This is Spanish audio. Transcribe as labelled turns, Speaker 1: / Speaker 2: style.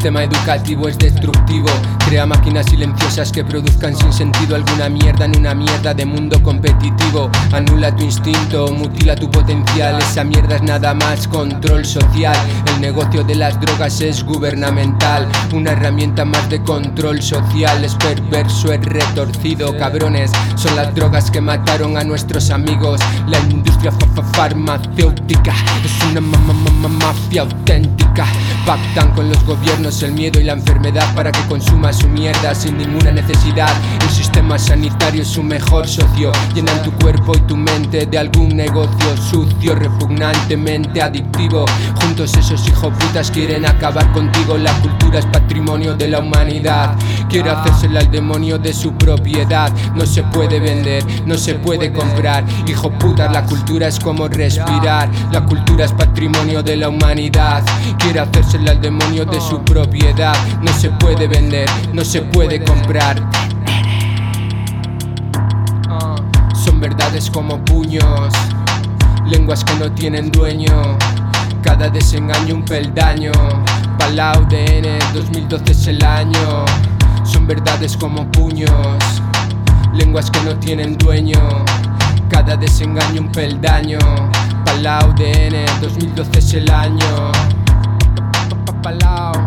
Speaker 1: sistema educativo es destructivo. Crea máquinas silenciosas que produzcan sin sentido alguna mierda en una mierda de mundo competitivo. Anula tu instinto, mutila tu potencial. Esa mierda es nada más control social. El negocio de las drogas es gubernamental, una herramienta más de control social. Es perverso, es retorcido, cabrones. Son las drogas que mataron a nuestros amigos. La industria farmacéutica es una mafia auténtica. Pactan con los gobiernos el miedo y la enfermedad para que consuma su mierda sin ninguna necesidad. El sistema sanitario es su mejor socio. Llenan tu cuerpo y tu mente de algún negocio sucio, repugnantemente adictivo. Juntos esos hijoputas quieren acabar contigo. La cultura es patrimonio de la humanidad. Quiere hacérsela al demonio de su propiedad. No se puede vender, no se puede comprar. Hijoputas, la cultura es como respirar. La cultura es patrimonio de la humanidad. Quiere hacérsela al demonio de su propiedad. No se puede vender, no se puede comprar. Son verdades como puños, lenguas que no tienen dueño. Cada desengaño un peldaño. Palau DN 2012 es el año. Son verdades como puños, lenguas que no tienen dueño. Cada desengaño un peldaño. Palau DN 2012 es el año. Palau.